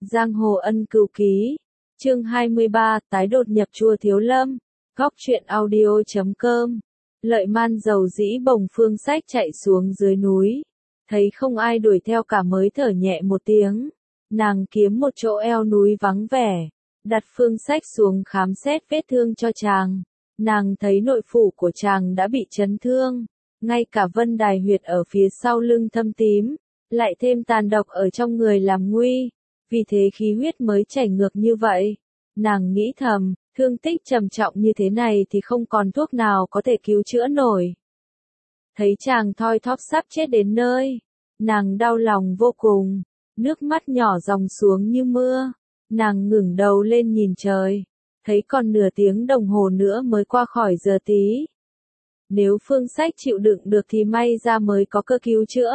Giang hồ ân cửu ký. Chương 23, tái đột nhập chùa Thiếu Lâm. Góc truyện audio.com. Lợi Man dầu dĩ bồng phương sách chạy xuống dưới núi. Thấy không ai đuổi theo cả mới thở nhẹ một tiếng. Nàng kiếm một chỗ eo núi vắng vẻ. Đặt phương sách xuống khám xét vết thương cho chàng. Nàng thấy nội phủ của chàng đã bị chấn thương. Ngay cả vân đài huyệt ở phía sau lưng thâm tím. Lại thêm tàn độc ở trong người làm nguy. Vì thế khí huyết mới chảy ngược như vậy. Nàng nghĩ thầm, thương tích trầm trọng như thế này thì không còn thuốc nào có thể cứu chữa nổi. Thấy chàng thoi thóp sắp chết đến nơi. Nàng đau lòng vô cùng. Nước mắt nhỏ ròng xuống như mưa. Nàng ngẩng đầu lên nhìn trời. Thấy còn nửa tiếng đồng hồ nữa mới qua khỏi giờ tí. Nếu phương sách chịu đựng được thì may ra mới có cơ cứu chữa.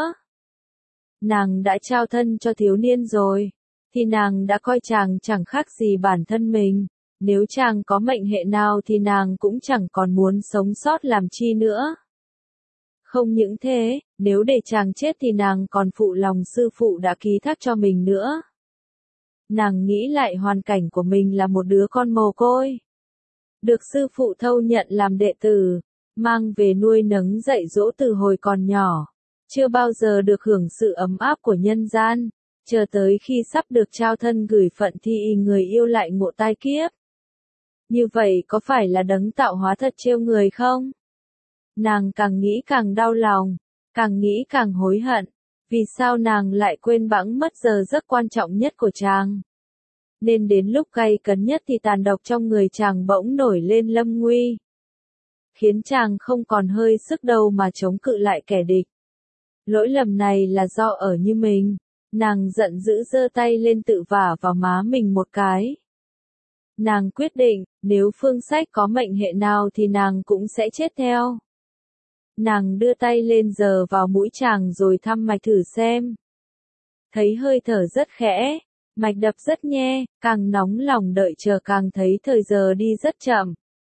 Nàng đã trao thân cho thiếu niên rồi. Thì nàng đã coi chàng chẳng khác gì bản thân mình. Nếu chàng có mệnh hệ nào thì nàng cũng chẳng còn muốn sống sót làm chi nữa. Không những thế, nếu để chàng chết thì nàng còn phụ lòng sư phụ đã ký thác cho mình nữa. Nàng nghĩ lại hoàn cảnh của mình là một đứa con mồ côi. Được sư phụ thâu nhận làm đệ tử, mang về nuôi nấng dạy dỗ từ hồi còn nhỏ. Chưa bao giờ được hưởng sự ấm áp của nhân gian. Chờ tới khi sắp được trao thân gửi phận thì người yêu lại ngộ tai kiếp. Như vậy có phải là đấng tạo hóa thật trêu người không? Nàng càng nghĩ càng đau lòng, càng nghĩ càng hối hận. Vì sao nàng lại quên bẵng mất giờ giấc quan trọng nhất của chàng? Nên đến lúc gay cấn nhất thì tàn độc trong người chàng bỗng nổi lên lâm nguy. Khiến chàng không còn hơi sức đâu mà chống cự lại kẻ địch. Lỗi lầm này là do ở như mình. Nàng giận dữ giơ tay lên tự vả vào má mình một cái. Nàng quyết định, nếu phương sách có mệnh hệ nào thì nàng cũng sẽ chết theo. Nàng đưa tay lên giở vào mũi chàng rồi thăm mạch thử xem. Thấy hơi thở rất khẽ, mạch đập rất nhẹ, càng nóng lòng đợi chờ càng thấy thời giờ đi rất chậm.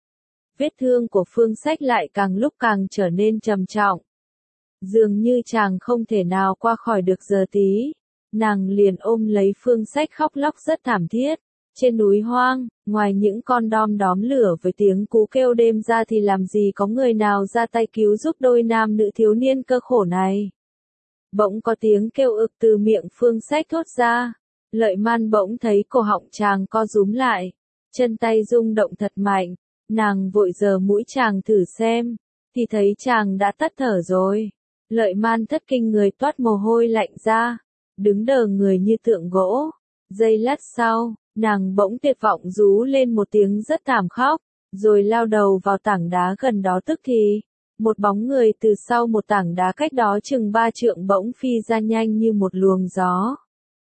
Vết thương của phương sách lại càng lúc càng trở nên trầm trọng. Dường như chàng không thể nào qua khỏi được giờ tí. Nàng liền ôm lấy phương sách khóc lóc rất thảm thiết. Trên núi hoang, ngoài những con đom đóm lửa với tiếng cú kêu đêm ra thì làm gì có người nào ra tay cứu giúp đôi nam nữ thiếu niên cơ khổ này. Bỗng có tiếng kêu ực từ miệng phương sách thốt ra. Lợi Man bỗng thấy cổ họng chàng co rúm lại. Chân tay rung động thật mạnh. Nàng vội giở mũi chàng thử xem. Thì thấy chàng đã tắt thở rồi. Lợi Man thất kinh người toát mồ hôi lạnh ra. Đứng đờ người như tượng gỗ. Giây lát sau, nàng bỗng tuyệt vọng rú lên một tiếng rất thảm khóc, rồi lao đầu vào tảng đá gần đó tức thì. Một bóng người từ sau một tảng đá cách đó chừng 3 trượng bỗng phi ra nhanh như một luồng gió.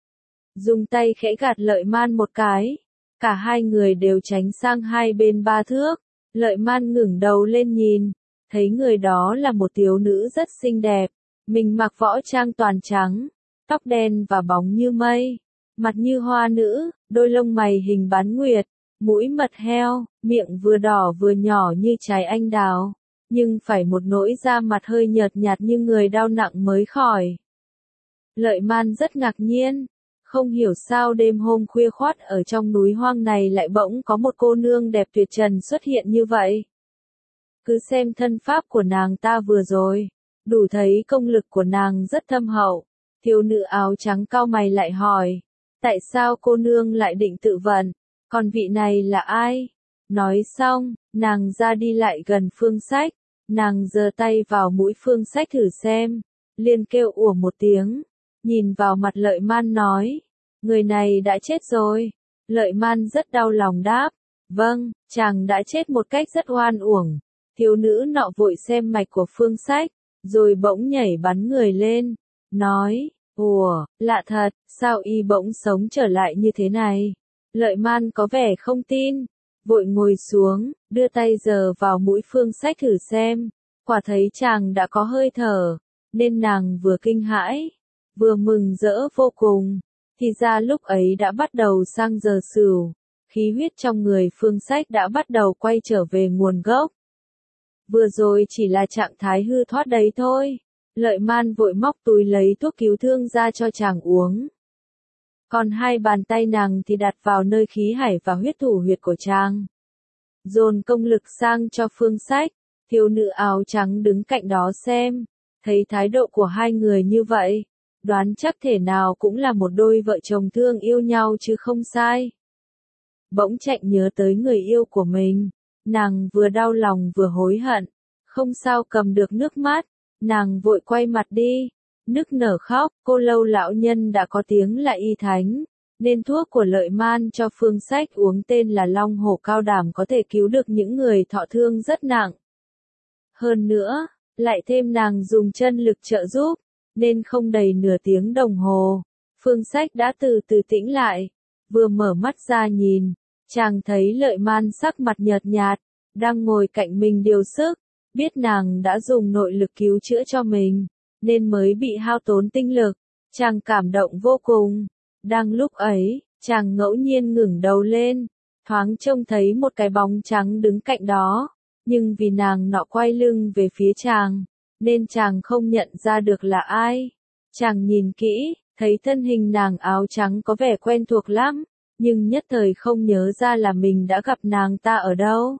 Dùng tay khẽ gạt Lợi Man một cái. Cả hai người đều tránh sang hai bên 3 thước. Lợi Man ngẩng đầu lên nhìn. Thấy người đó là một thiếu nữ rất xinh đẹp. Mình mặc võ trang toàn trắng. Tóc đen và bóng như mây, mặt như hoa nữ, đôi lông mày hình bán nguyệt, mũi mật heo, miệng vừa đỏ vừa nhỏ như trái anh đào, nhưng phải một nỗi da mặt hơi nhợt nhạt như người đau nặng mới khỏi. Lợi Man rất ngạc nhiên, không hiểu sao đêm hôm khuya khoắt ở trong núi hoang này lại bỗng có một cô nương đẹp tuyệt trần xuất hiện như vậy. Cứ xem thân pháp của nàng ta vừa rồi, đủ thấy công lực của nàng rất thâm hậu. Thiếu nữ áo trắng cau mày lại hỏi, tại sao cô nương lại định tự vận, còn vị này là ai? Nói xong, nàng ra đi lại gần phương sách, nàng giơ tay vào mũi phương sách thử xem, liền kêu ủa một tiếng, nhìn vào mặt Lợi Man nói, người này đã chết rồi. Lợi Man rất đau lòng đáp, vâng, chàng đã chết một cách rất oan uổng. Thiếu nữ nọ vội xem mạch của phương sách, rồi bỗng nhảy bắn người lên. Nói, ủa, lạ thật, sao y bỗng sống trở lại như thế này? Lợi Man có vẻ không tin, vội ngồi xuống, đưa tay giở vào mũi phương sách thử xem, quả thấy chàng đã có hơi thở, nên nàng vừa kinh hãi, vừa mừng rỡ vô cùng, thì ra lúc ấy đã bắt đầu sang giờ sửu, khí huyết trong người phương sách đã bắt đầu quay trở về nguồn gốc. Vừa rồi chỉ là trạng thái hư thoát đấy thôi. Lợi Man vội móc túi lấy thuốc cứu thương ra cho chàng uống. Còn hai bàn tay nàng thì đặt vào nơi khí hải và huyết thủ huyệt của chàng. Dồn công lực sang cho Phương Sách, thiếu nữ áo trắng đứng cạnh đó xem, thấy thái độ của hai người như vậy, đoán chắc thể nào cũng là một đôi vợ chồng thương yêu nhau chứ không sai. Bỗng Trạch nhớ tới người yêu của mình, nàng vừa đau lòng vừa hối hận, không sao cầm được nước mắt, nàng vội quay mặt đi, nức nở khóc. Cô Lâu lão nhân đã có tiếng là y thánh, nên thuốc của Lợi Man cho Phương Sách uống tên là Long Hổ Cao Đảm có thể cứu được những người thọ thương rất nặng. Hơn nữa, lại thêm nàng dùng chân lực trợ giúp, nên không đầy nửa tiếng đồng hồ, Phương Sách đã từ từ tĩnh lại, vừa mở mắt ra nhìn, chàng thấy Lợi Man sắc mặt nhợt nhạt, đang ngồi cạnh mình điều sức, biết nàng đã dùng nội lực cứu chữa cho mình, nên mới bị hao tốn tinh lực, chàng cảm động vô cùng. Đang lúc ấy, chàng ngẫu nhiên ngẩng đầu lên, thoáng trông thấy một cái bóng trắng đứng cạnh đó, nhưng vì nàng nọ quay lưng về phía chàng, nên chàng không nhận ra được là ai. Chàng nhìn kỹ, thấy thân hình nàng áo trắng có vẻ quen thuộc lắm, nhưng nhất thời không nhớ ra là mình đã gặp nàng ta ở đâu.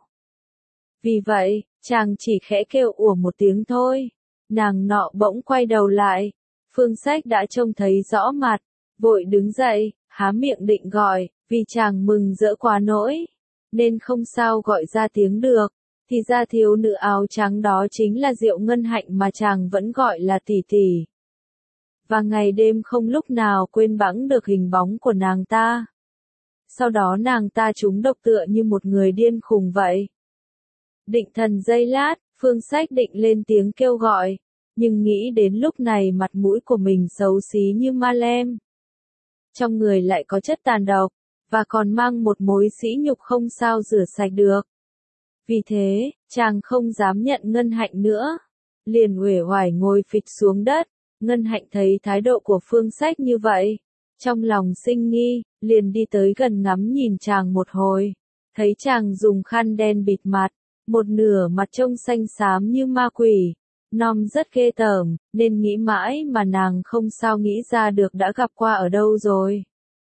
Vì vậy, chàng chỉ khẽ kêu ủa một tiếng thôi, nàng nọ bỗng quay đầu lại, Phương Sách đã trông thấy rõ mặt, vội đứng dậy, há miệng định gọi, vì chàng mừng rỡ quá nỗi, nên không sao gọi ra tiếng được, thì ra thiếu nữ áo trắng đó chính là Diệu Ngân Hạnh mà chàng vẫn gọi là tỷ tỷ. Và ngày đêm không lúc nào quên bẵng được hình bóng của nàng ta. Sau đó nàng ta trúng độc tựa như một người điên khùng vậy. Định thần giây lát, Phương Sách định lên tiếng kêu gọi, nhưng nghĩ đến lúc này mặt mũi của mình xấu xí như ma lem. Trong người lại có chất tàn độc, và còn mang một mối sỉ nhục không sao rửa sạch được. Vì thế, chàng không dám nhận Ngân Hạnh nữa, liền uể oải ngồi phịch xuống đất. Ngân Hạnh thấy thái độ của Phương Sách như vậy, trong lòng sinh nghi, liền đi tới gần ngắm nhìn chàng một hồi, thấy chàng dùng khăn đen bịt mặt, một nửa mặt trông xanh xám như ma quỷ, nom rất ghê tởm, nên nghĩ mãi mà nàng không sao nghĩ ra được đã gặp qua ở đâu rồi.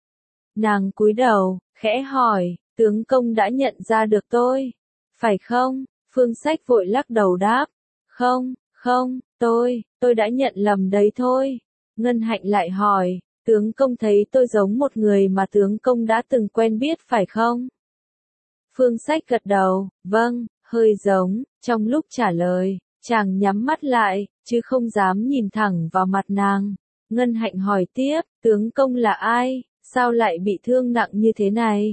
Nàng cúi đầu, khẽ hỏi, tướng công đã nhận ra được tôi, phải không? Phương Sách vội lắc đầu đáp, không, tôi đã nhận lầm đấy thôi. Ngân Hạnh lại hỏi, tướng công thấy tôi giống một người mà tướng công đã từng quen biết phải không? Phương Sách gật đầu, vâng, hơi giống. Trong lúc trả lời, chàng nhắm mắt lại, chứ không dám nhìn thẳng vào mặt nàng. Ngân Hạnh hỏi tiếp, tướng công là ai, sao lại bị thương nặng như thế này?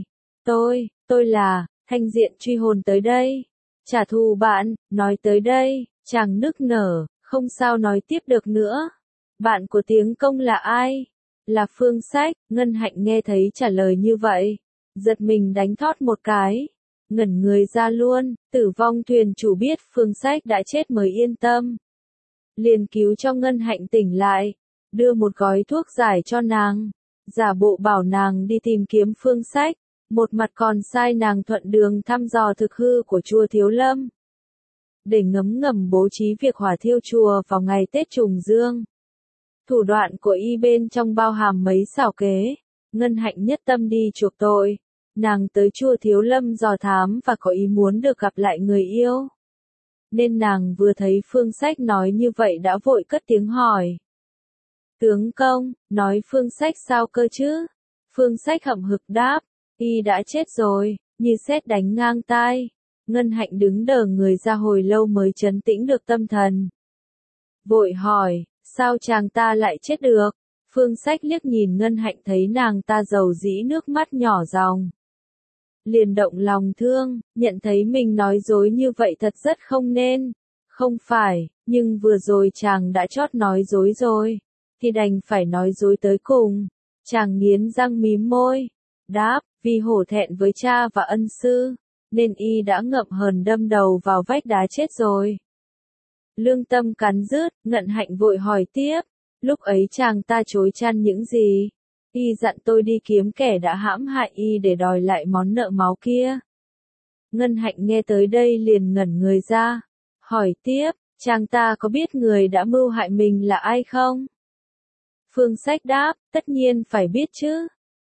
Tôi là, Thanh Diện truy hồn tới đây. Trả thù bạn, nói tới đây, chàng nức nở, không sao nói tiếp được nữa. Bạn của tướng công là ai? Là Phương Sách. Ngân Hạnh nghe thấy trả lời như vậy, giật mình đánh thót một cái, ngẩn người ra luôn. Tử Vong thuyền chủ biết Phương Sách đã chết mới yên tâm, liền cứu cho Ngân Hạnh tỉnh lại, đưa một gói thuốc giải cho nàng, giả bộ bảo nàng đi tìm kiếm Phương Sách, một mặt còn sai nàng thuận đường thăm dò thực hư của chùa Thiếu Lâm, để ngấm ngầm bố trí việc hỏa thiêu chùa vào ngày Tết Trùng Dương. Thủ đoạn của y bên trong bao hàm mấy xảo kế. Ngân Hạnh nhất tâm đi chuộc tội, nàng tới chùa Thiếu Lâm dò thám và có ý muốn được gặp lại người yêu. Nên nàng vừa thấy Phương Sách nói như vậy đã vội cất tiếng hỏi. Tướng công, nói Phương Sách sao cơ chứ? Phương Sách hậm hực đáp, y đã chết rồi, như sét đánh ngang tai. Ngân Hạnh đứng đờ người ra hồi lâu mới trấn tĩnh được tâm thần. Vội hỏi, sao chàng ta lại chết được? Phương Sách liếc nhìn Ngân Hạnh thấy nàng ta dầu dĩ nước mắt nhỏ ròng, liền động lòng thương, nhận thấy mình nói dối như vậy thật rất không nên. Không phải, nhưng vừa rồi chàng đã chót nói dối rồi, thì đành phải nói dối tới cùng. Chàng nghiến răng mím môi, đáp, vì hổ thẹn với cha và ân sư, nên y đã ngậm hờn đâm đầu vào vách đá chết rồi. Lương tâm cắn rứt, Ngân Hạnh vội hỏi tiếp, lúc ấy chàng ta chối chăn những gì? Y dặn tôi đi kiếm kẻ đã hãm hại y để đòi lại món nợ máu kia. Ngân Hạnh nghe tới đây liền ngẩn người ra, hỏi tiếp, chàng ta có biết người đã mưu hại mình là ai không? Phương Sách đáp, tất nhiên phải biết chứ,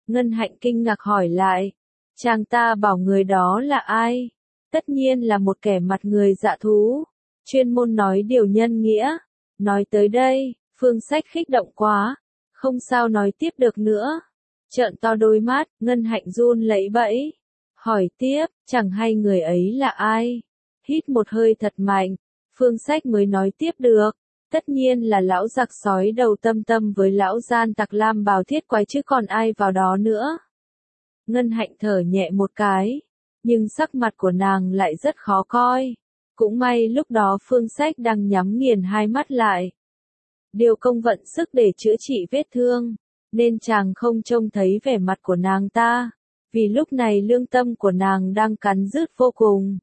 Ngân Hạnh kinh ngạc hỏi lại. Chàng ta bảo người đó là ai? Tất nhiên là một kẻ mặt người dạ thú, chuyên môn nói điều nhân nghĩa. Nói tới đây, Phương Sách kích động quá, không sao nói tiếp được nữa. Trợn to đôi mắt, Ngân Hạnh run lẩy bẩy. Hỏi tiếp, chẳng hay người ấy là ai? Hít một hơi thật mạnh, Phương Sách mới nói tiếp được. Tất nhiên là lão giặc sói đầu Tâm Tâm với lão gian tặc Lam Bào Thiết Quái chứ còn ai vào đó nữa. Ngân Hạnh thở nhẹ một cái, nhưng sắc mặt của nàng lại rất khó coi. Cũng may lúc đó Phương Sách đang nhắm nghiền hai mắt lại. Điều công vận sức để chữa trị vết thương, nên chàng không trông thấy vẻ mặt của nàng ta, vì lúc này lương tâm của nàng đang cắn rứt vô cùng.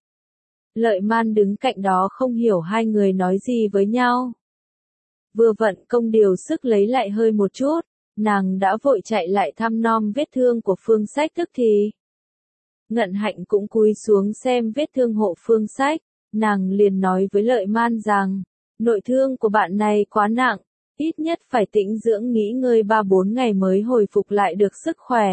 Lợi Man đứng cạnh đó không hiểu hai người nói gì với nhau. Vừa vận công điều sức lấy lại hơi một chút, nàng đã vội chạy lại thăm nom vết thương của Phương Sách tức thì. Ngân Hạnh cũng cúi xuống xem vết thương hộ Phương Sách, nàng liền nói với Lợi Man rằng, nội thương của bạn này quá nặng, ít nhất phải tĩnh dưỡng nghỉ ngơi 3-4 ngày mới hồi phục lại được sức khỏe.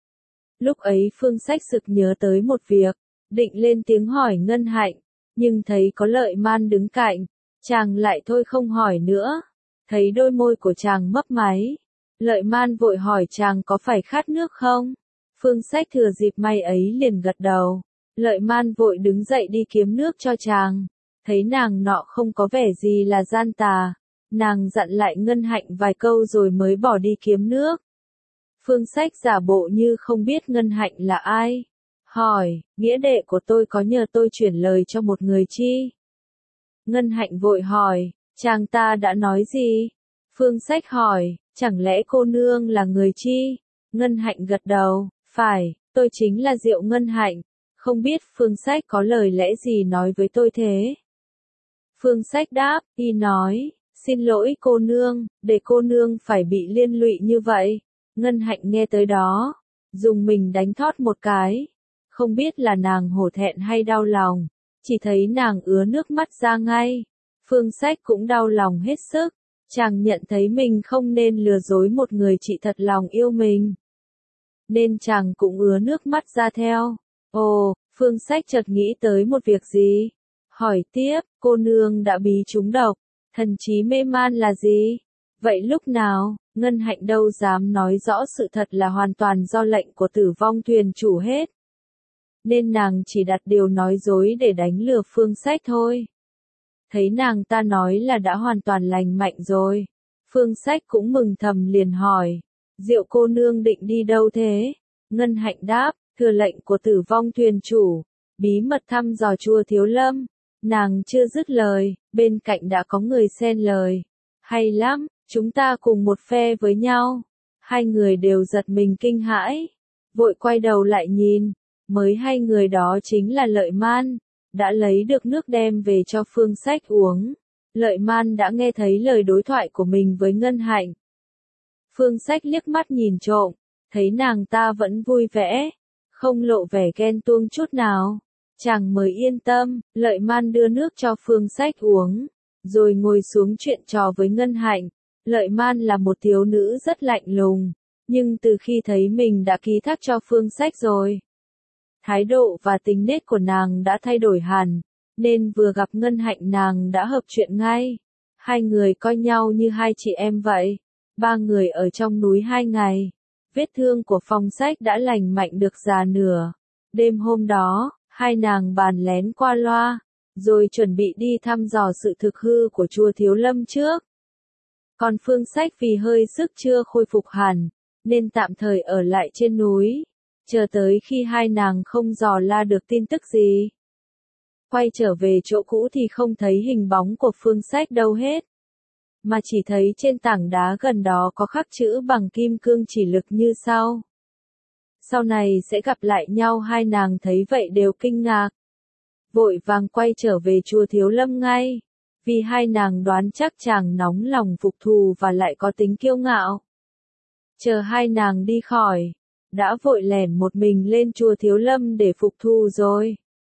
Lúc ấy Phương Sách sực nhớ tới một việc, định lên tiếng hỏi Ngân Hạnh, nhưng thấy có Lợi Man đứng cạnh, chàng lại thôi không hỏi nữa. Thấy đôi môi của chàng mấp máy, Lợi Man vội hỏi chàng có phải khát nước không? Phương Sách thừa dịp may ấy liền gật đầu. Lợi Man vội đứng dậy đi kiếm nước cho chàng. Thấy nàng nọ không có vẻ gì là gian tà, nàng dặn lại Ngân Hạnh vài câu rồi mới bỏ đi kiếm nước. Phương Sách giả bộ như không biết Ngân Hạnh là ai. Hỏi, nghĩa đệ của tôi có nhờ tôi chuyển lời cho một người chi? Ngân Hạnh vội hỏi, chàng ta đã nói gì? Phương Sách hỏi, chẳng lẽ cô nương là người chi? Ngân Hạnh gật đầu, phải, tôi chính là Diệu Ngân Hạnh. Không biết Phương Sách có lời lẽ gì nói với tôi thế? Phương Sách đáp, y nói, xin lỗi cô nương, để cô nương phải bị liên lụy như vậy. Ngân Hạnh nghe tới đó, dùng mình đánh thót một cái. Không biết là nàng hổ thẹn hay đau lòng, chỉ thấy nàng ứa nước mắt ra ngay. Phương Sách cũng đau lòng hết sức, chàng nhận thấy mình không nên lừa dối một người chị thật lòng yêu mình. Nên chàng cũng ứa nước mắt ra theo. Ồ, Phương Sách chợt nghĩ tới một việc gì? Hỏi tiếp, cô nương đã bí trúng độc, thần trí mê man là gì? Vậy lúc nào? Ngân Hạnh đâu dám nói rõ sự thật là hoàn toàn do lệnh của Tử Vong thuyền chủ hết. Nên nàng chỉ đặt điều nói dối để đánh lừa Phương Sách thôi. Thấy nàng ta nói là đã hoàn toàn lành mạnh rồi. Phương Sách cũng mừng thầm liền hỏi. Diệu cô nương định đi đâu thế? Ngân Hạnh đáp, thừa lệnh của Tử Vong thuyền chủ, bí mật thăm dò chùa Thiếu Lâm. Nàng chưa dứt lời, bên cạnh đã có người xen lời. Hay lắm, chúng ta cùng một phe với nhau. Hai người đều giật mình kinh hãi. Vội quay đầu lại nhìn. Mới hai người đó chính là Lợi Man, đã lấy được nước đem về cho Phương Sách uống. Lợi Man đã nghe thấy lời đối thoại của mình với Ngân Hạnh. Phương Sách liếc mắt nhìn trộm, thấy nàng ta vẫn vui vẻ, không lộ vẻ ghen tuông chút nào. Chàng mới yên tâm, Lợi Man đưa nước cho Phương Sách uống, rồi ngồi xuống chuyện trò với Ngân Hạnh. Lợi Man là một thiếu nữ rất lạnh lùng, nhưng từ khi thấy mình đã ký thác cho Phương Sách rồi, thái độ và tính nết của nàng đã thay đổi hẳn, nên vừa gặp Ngân Hạnh nàng đã hợp chuyện ngay. Hai người coi nhau như hai chị em vậy. Ba người ở trong núi 2 ngày. Vết thương của Phong Sách đã lành mạnh được già nửa. Đêm hôm đó, hai nàng bàn lén qua loa, rồi chuẩn bị đi thăm dò sự thực hư của chùa Thiếu Lâm trước. Còn Phương Sách vì hơi sức chưa khôi phục hẳn, nên tạm thời ở lại trên núi, chờ tới khi hai nàng không dò la được tin tức gì. Quay trở về chỗ cũ thì không thấy hình bóng của Phương Sách đâu hết, mà chỉ thấy trên tảng đá gần đó có khắc chữ bằng kim cương chỉ lực như sau. Sau này sẽ gặp lại nhau. Hai nàng thấy vậy đều kinh ngạc, vội vàng quay trở về chùa Thiếu Lâm ngay, vì hai nàng đoán chắc chàng nóng lòng phục thù và lại có tính kiêu ngạo. Chờ hai nàng đi khỏi, đã vội lẻn một mình lên chùa Thiếu Lâm để phục thù rồi.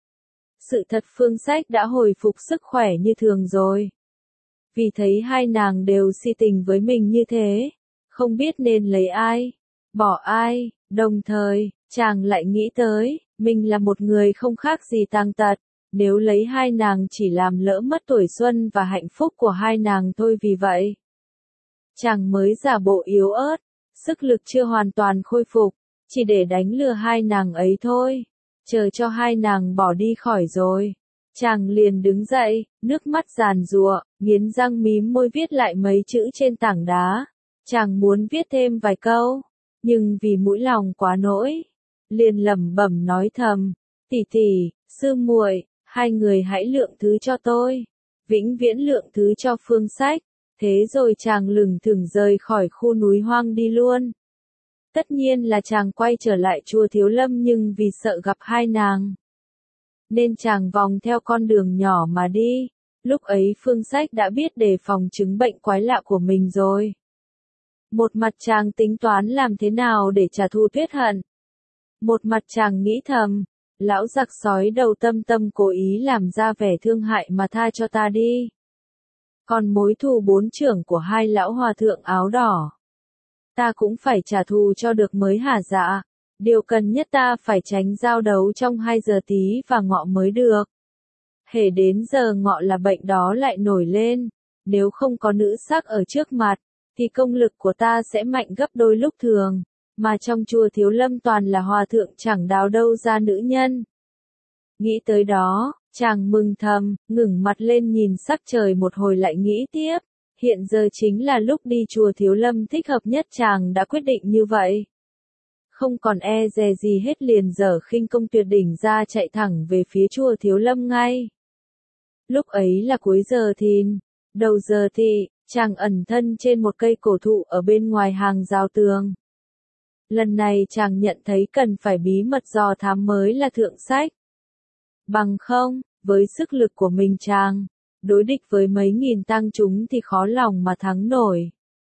Sự thật Phương Sách đã hồi phục sức khỏe như thường rồi. Vì thấy hai nàng đều si tình với mình như thế, không biết nên lấy ai, bỏ ai, Đồng thời, chàng lại nghĩ tới, mình là một người không khác gì tàn tật, nếu lấy hai nàng chỉ làm lỡ mất tuổi xuân và hạnh phúc của hai nàng thôi, vì vậy chàng mới giả bộ yếu ớt, sức lực chưa hoàn toàn khôi phục, chỉ để đánh lừa hai nàng ấy thôi. Chờ cho hai nàng bỏ đi khỏi rồi, chàng liền đứng dậy, nước mắt giàn giụa, nghiến răng mím môi viết lại mấy chữ trên tảng đá. Chàng muốn viết thêm vài câu, nhưng vì mũi lòng quá nỗi, liền lẩm bẩm nói thầm, tỷ tỷ, sư muội, hai người hãy lượng thứ cho tôi, vĩnh viễn lượng thứ cho Phương Sách. Thế rồi chàng lừng thừng rời khỏi khu núi hoang đi luôn. Tất nhiên là chàng quay trở lại chùa Thiếu Lâm, nhưng vì sợ gặp hai nàng, nên chàng vòng theo con đường nhỏ mà đi. Lúc ấy Phương Sách đã biết đề phòng chứng bệnh quái lạ của mình rồi. Một mặt chàng tính toán làm thế nào để trả thù Tuyết Hận. Một mặt chàng nghĩ thầm, lão giặc sói đầu Tâm Tâm cố ý làm ra vẻ thương hại mà tha cho ta đi. Còn mối thù bốn trưởng của hai lão hòa thượng áo đỏ, ta cũng phải trả thù cho được mới hả dạ. Điều cần nhất ta phải tránh giao đấu trong 2 giờ tí và ngọ mới được. Hễ đến giờ ngọ là bệnh đó lại nổi lên. Nếu không có nữ sắc ở trước mặt, thì công lực của ta sẽ mạnh gấp đôi lúc thường. Mà trong chùa Thiếu Lâm toàn là hòa thượng, chẳng đào đâu ra nữ nhân. Nghĩ tới đó, chàng mừng thầm, ngẩng mặt lên nhìn sắc trời một hồi lại nghĩ tiếp. Hiện giờ chính là lúc đi chùa Thiếu Lâm thích hợp nhất, chàng đã quyết định như vậy. Không còn e dè gì hết, liền dở khinh công tuyệt đỉnh ra chạy thẳng về phía chùa Thiếu Lâm ngay. Lúc ấy là cuối giờ thìn, đầu giờ thị, chàng ẩn thân trên một cây cổ thụ ở bên ngoài hàng rào tường. Lần này chàng nhận thấy cần phải bí mật dò thám mới là thượng sách. Bằng không, với sức lực của mình chàng, đối địch với mấy nghìn tăng chúng thì khó lòng mà thắng nổi.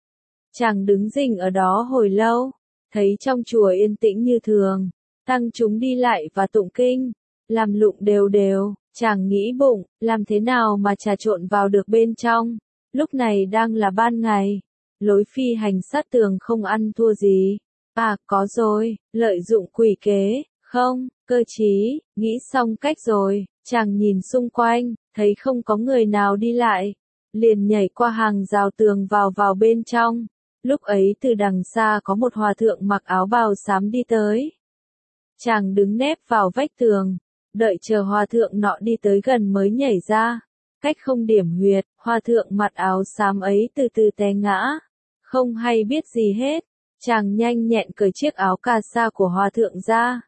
Chàng đứng rình ở đó hồi lâu, thấy trong chùa yên tĩnh như thường, tăng chúng đi lại và tụng kinh, làm lụng đều đều, chàng nghĩ bụng, làm thế nào mà trà trộn vào được bên trong. Lúc này đang là ban ngày, lối phi hành sát tường không ăn thua gì. À, có rồi, lợi dụng quỷ kế, không, cơ trí, nghĩ xong cách rồi, chàng nhìn xung quanh, thấy không có người nào đi lại, liền nhảy qua hàng rào tường vào bên trong. Lúc ấy từ đằng xa có một hòa thượng mặc áo bào xám đi tới. Chàng đứng nép vào vách tường, đợi chờ hòa thượng nọ đi tới gần mới nhảy ra. Cách không điểm huyệt, hòa thượng mặc áo xám ấy từ từ té ngã. Không hay biết gì hết, chàng nhanh nhẹn cởi chiếc áo cà sa của hòa thượng ra,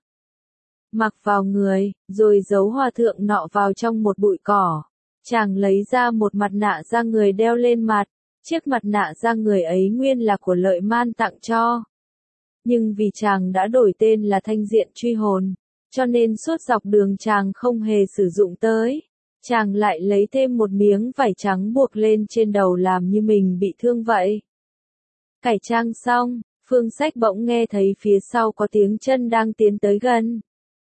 mặc vào người, rồi giấu hòa thượng nọ vào trong một bụi cỏ. Chàng lấy ra một mặt nạ da người đeo lên mặt. Chiếc mặt nạ da người ấy nguyên là của Lợi Man tặng cho. Nhưng vì chàng đã đổi tên là Thanh Diện Truy Hồn, cho nên suốt dọc đường chàng không hề sử dụng tới. Chàng lại lấy thêm một miếng vải trắng buộc lên trên đầu làm như mình bị thương vậy. Cải trang xong, Phương Sách bỗng nghe thấy phía sau có tiếng chân đang tiến tới gần.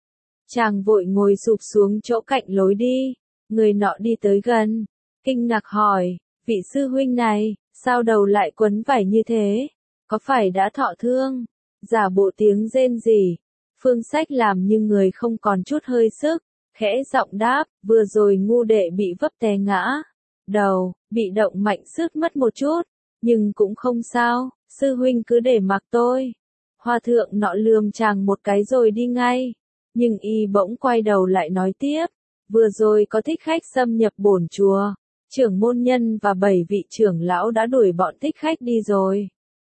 Chàng vội ngồi sụp xuống chỗ cạnh lối đi, người nọ đi tới gần, kinh ngạc hỏi, vị sư huynh này, sao đầu lại quấn vải như thế, có phải đã thọ thương? Giả bộ tiếng rên rỉ, Phương Sách làm như người không còn chút hơi sức, khẽ giọng đáp, vừa rồi ngu đệ bị vấp té ngã, đầu, bị động mạnh sướt mất một chút, nhưng cũng không sao, sư huynh cứ để mặc tôi. Hòa thượng nọ lườm chàng một cái rồi đi ngay, nhưng y bỗng quay đầu lại nói tiếp, vừa rồi có thích khách xâm nhập bổn chùa, trưởng môn nhân và 7 vị trưởng lão đã đuổi bọn thích khách đi rồi.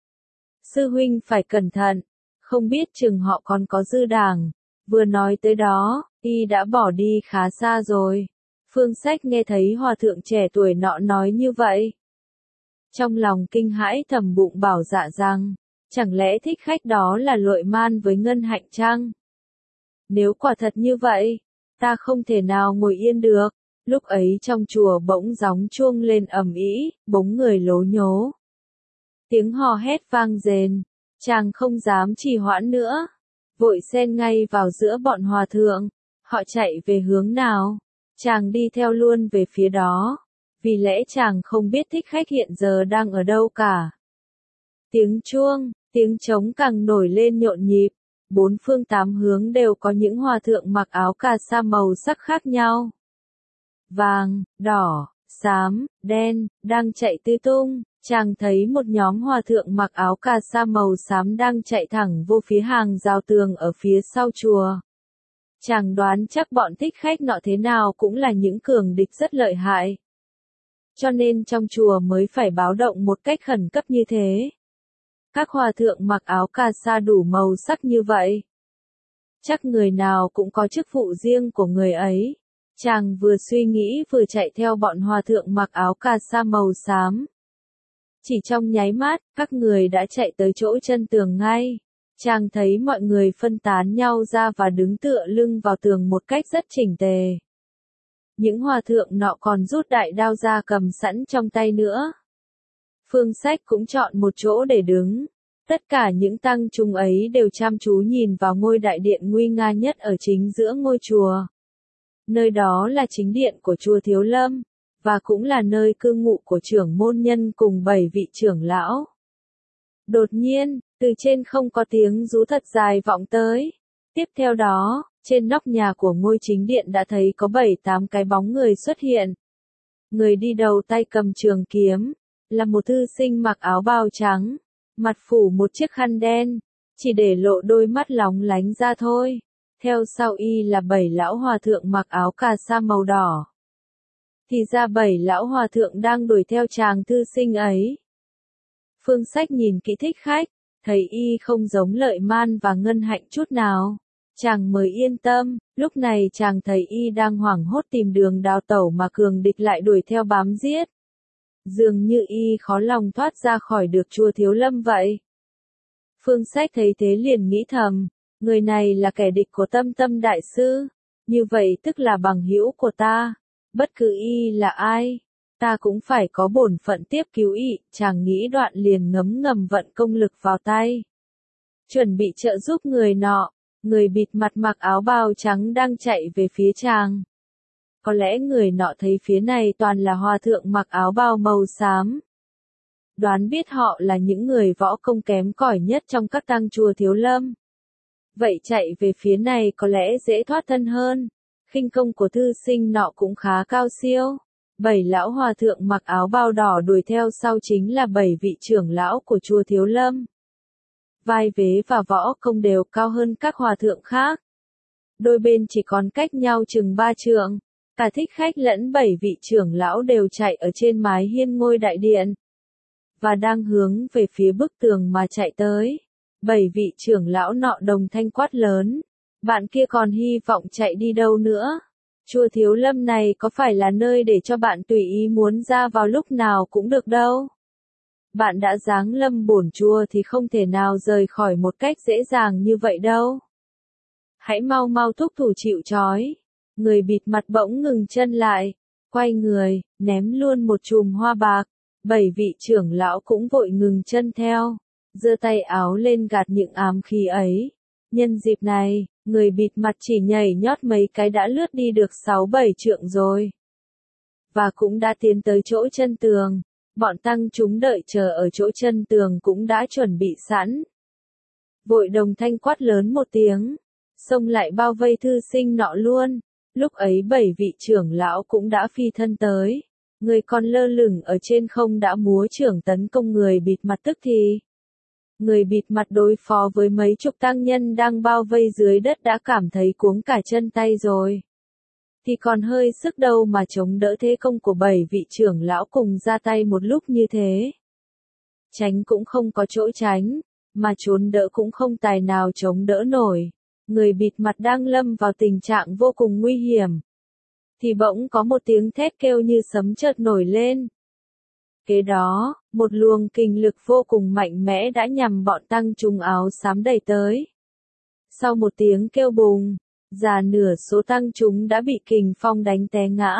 Sư huynh phải cẩn thận, không biết chừng họ còn có dư đảng. Vừa nói tới đó, y đã bỏ đi khá xa rồi. Phương Sách nghe thấy hòa thượng trẻ tuổi nọ nói như vậy, trong lòng kinh hãi thầm bụng bảo dạ rằng, chẳng lẽ thích khách đó là Lợi Man với Ngân Hạnh chăng? Nếu quả thật như vậy, ta không thể nào ngồi yên được. Lúc ấy trong chùa bỗng gióng chuông lên ầm ĩ, bóng người lố nhố. Tiếng hò hét vang rền, chàng không dám trì hoãn nữa, vội xen ngay vào giữa bọn hòa thượng. Họ chạy về hướng nào, chàng đi theo luôn về phía đó, vì lẽ chàng không biết thích khách hiện giờ đang ở đâu cả. Tiếng chuông, tiếng trống càng nổi lên nhộn nhịp, bốn phương tám hướng đều có những hòa thượng mặc áo cà sa màu sắc khác nhau. Vàng, đỏ, xám, đen, đang chạy tứ tung. Chàng thấy một nhóm hòa thượng mặc áo cà sa màu xám đang chạy thẳng vô phía hàng rào tường ở phía sau chùa. Chàng đoán chắc bọn thích khách nọ thế nào cũng là những cường địch rất lợi hại. Cho nên trong chùa mới phải báo động một cách khẩn cấp như thế. Các hòa thượng mặc áo cà sa đủ màu sắc như vậy. Chắc người nào cũng có chức vụ riêng của người ấy. Chàng vừa suy nghĩ vừa chạy theo bọn hòa thượng mặc áo cà sa màu xám. Chỉ trong nháy mắt, các người đã chạy tới chỗ chân tường ngay. Chàng thấy mọi người phân tán nhau ra và đứng tựa lưng vào tường một cách rất chỉnh tề. Những hòa thượng nọ còn rút đại đao ra cầm sẵn trong tay nữa. Phương Sách cũng chọn một chỗ để đứng. Tất cả những tăng chúng ấy đều chăm chú nhìn vào ngôi đại điện nguy nga nhất ở chính giữa ngôi chùa. Nơi đó là chính điện của chùa Thiếu Lâm, và cũng là nơi cư ngụ của trưởng môn nhân cùng 7 vị trưởng lão. Đột nhiên, từ trên không có tiếng rú thật dài vọng tới. Tiếp theo đó, trên nóc nhà của ngôi chính điện đã thấy có 7-8 cái bóng người xuất hiện. Người đi đầu tay cầm trường kiếm, là một thư sinh mặc áo bào trắng, mặt phủ một chiếc khăn đen, chỉ để lộ đôi mắt lóng lánh ra thôi. Theo sau y là 7 lão hòa thượng mặc áo cà sa màu đỏ. Thì ra 7 lão hòa thượng đang đuổi theo chàng thư sinh ấy. Phương Sách nhìn kỹ thích khách, thấy y không giống Lợi Man và Ngân Hạnh chút nào. Chàng mới yên tâm, lúc này chàng thấy y đang hoảng hốt tìm đường đào tẩu mà cường địch lại đuổi theo bám giết. Dường như y khó lòng thoát ra khỏi được chùa Thiếu Lâm vậy. Phương Sách thấy thế liền nghĩ thầm, người này là kẻ địch của Tâm Tâm Đại Sư, như vậy tức là bằng hữu của ta. Bất cứ y là ai, ta cũng phải có bổn phận tiếp cứu y. Chàng nghĩ đoạn liền ngấm ngầm vận công lực vào tay, chuẩn bị trợ giúp người nọ. Người bịt mặt mặc áo bào trắng đang chạy về phía chàng. Có lẽ người nọ thấy phía này toàn là hòa thượng mặc áo bào màu xám. Đoán biết họ là những người võ công kém cỏi nhất trong các tăng chùa Thiếu Lâm. Vậy chạy về phía này có lẽ dễ thoát thân hơn. Khinh công của thư sinh nọ cũng khá cao siêu. 7 lão hòa thượng mặc áo bào đỏ đuổi theo sau chính là 7 vị trưởng lão của chùa Thiếu Lâm. Vai vế và võ công đều cao hơn các hòa thượng khác. Đôi bên chỉ còn cách nhau chừng 3 trượng. Cả thích khách lẫn 7 vị trưởng lão đều chạy ở trên mái hiên ngôi đại điện. Và đang hướng về phía bức tường mà chạy tới. 7 vị trưởng lão nọ đồng thanh quát lớn. Bạn kia còn hy vọng chạy đi đâu nữa? Chùa Thiếu Lâm này có phải là nơi để cho bạn tùy ý muốn ra vào lúc nào cũng được đâu. Bạn đã giáng lâm bổn chùa thì không thể nào rời khỏi một cách dễ dàng như vậy đâu. Hãy mau mau thúc thủ chịu trói. Người bịt mặt bỗng ngừng chân lại, quay người, ném luôn một chùm hoa bạc. 7 vị trưởng lão cũng vội ngừng chân theo, giơ tay áo lên gạt những ám khí ấy. Nhân dịp này, người bịt mặt chỉ nhảy nhót mấy cái đã lướt đi được 6-7 trượng rồi. Và cũng đã tiến tới chỗ chân tường. Bọn tăng chúng đợi chờ ở chỗ chân tường cũng đã chuẩn bị sẵn. Vội đồng thanh quát lớn một tiếng, xông lại bao vây thư sinh nọ luôn. Lúc ấy 7 vị trưởng lão cũng đã phi thân tới. Người còn lơ lửng ở trên không đã múa chưởng tấn công người bịt mặt tức thì. Người bịt mặt đối phó với mấy chục tăng nhân đang bao vây dưới đất đã cảm thấy cuống cả chân tay rồi. Thì còn hơi sức đâu mà chống đỡ thế công của 7 vị trưởng lão cùng ra tay một lúc như thế. Tránh cũng không có chỗ tránh, mà trốn đỡ cũng không tài nào chống đỡ nổi. Người bịt mặt đang lâm vào tình trạng vô cùng nguy hiểm. Thì bỗng có một tiếng thét kêu như sấm chợt nổi lên. Kế đó, một luồng kình lực vô cùng mạnh mẽ đã nhằm bọn tăng chúng áo xám đẩy tới. Sau một tiếng kêu bùng, già nửa số tăng chúng đã bị kình phong đánh té ngã.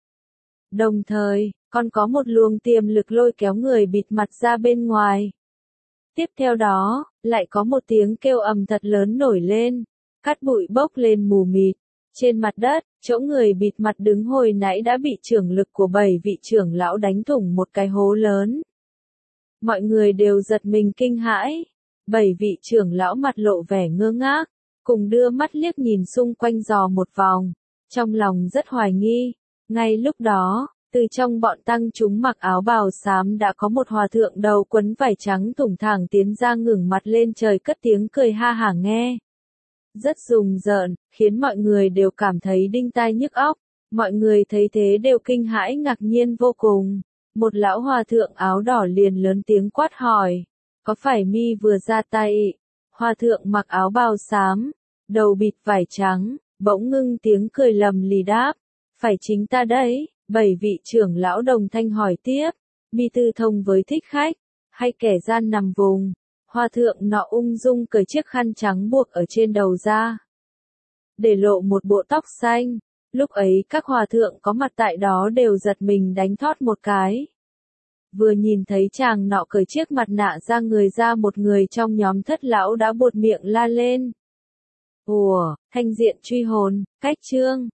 Đồng thời, còn có một luồng tiềm lực lôi kéo người bịt mặt ra bên ngoài. Tiếp theo đó, lại có một tiếng kêu ầm thật lớn nổi lên, cát bụi bốc lên mù mịt. Trên mặt đất, chỗ người bịt mặt đứng hồi nãy đã bị chưởng lực của 7 vị trưởng lão đánh thủng một cái hố lớn. Mọi người đều giật mình kinh hãi. 7 vị trưởng lão mặt lộ vẻ ngơ ngác, cùng đưa mắt liếc nhìn xung quanh dò một vòng, trong lòng rất hoài nghi. Ngay lúc đó, từ trong bọn tăng chúng mặc áo bào xám đã có một hòa thượng đầu quấn vải trắng thủng thẳng tiến ra ngẩng mặt lên trời cất tiếng cười ha hả nghe. Rất rùng rợn, khiến mọi người đều cảm thấy đinh tai nhức óc. Mọi người thấy thế đều kinh hãi ngạc nhiên vô cùng. Một lão hòa thượng áo đỏ liền lớn tiếng quát hỏi, có phải mi vừa ra tay? Hòa thượng mặc áo bào xám, đầu bịt vải trắng, bỗng ngưng tiếng cười lầm lì đáp, phải chính ta đấy. 7 vị trưởng lão đồng thanh hỏi tiếp, mi tư thông với thích khách, hay kẻ gian nằm vùng? Hòa thượng nọ ung dung cởi chiếc khăn trắng buộc ở trên đầu ra, để lộ một bộ tóc xanh. Lúc ấy các hòa thượng có mặt tại đó đều giật mình đánh thót một cái. Vừa nhìn thấy chàng nọ cởi chiếc mặt nạ ra người ra, một người trong nhóm thất lão đã buột miệng la lên. Ủa, thanh diện truy hồn, cách chương.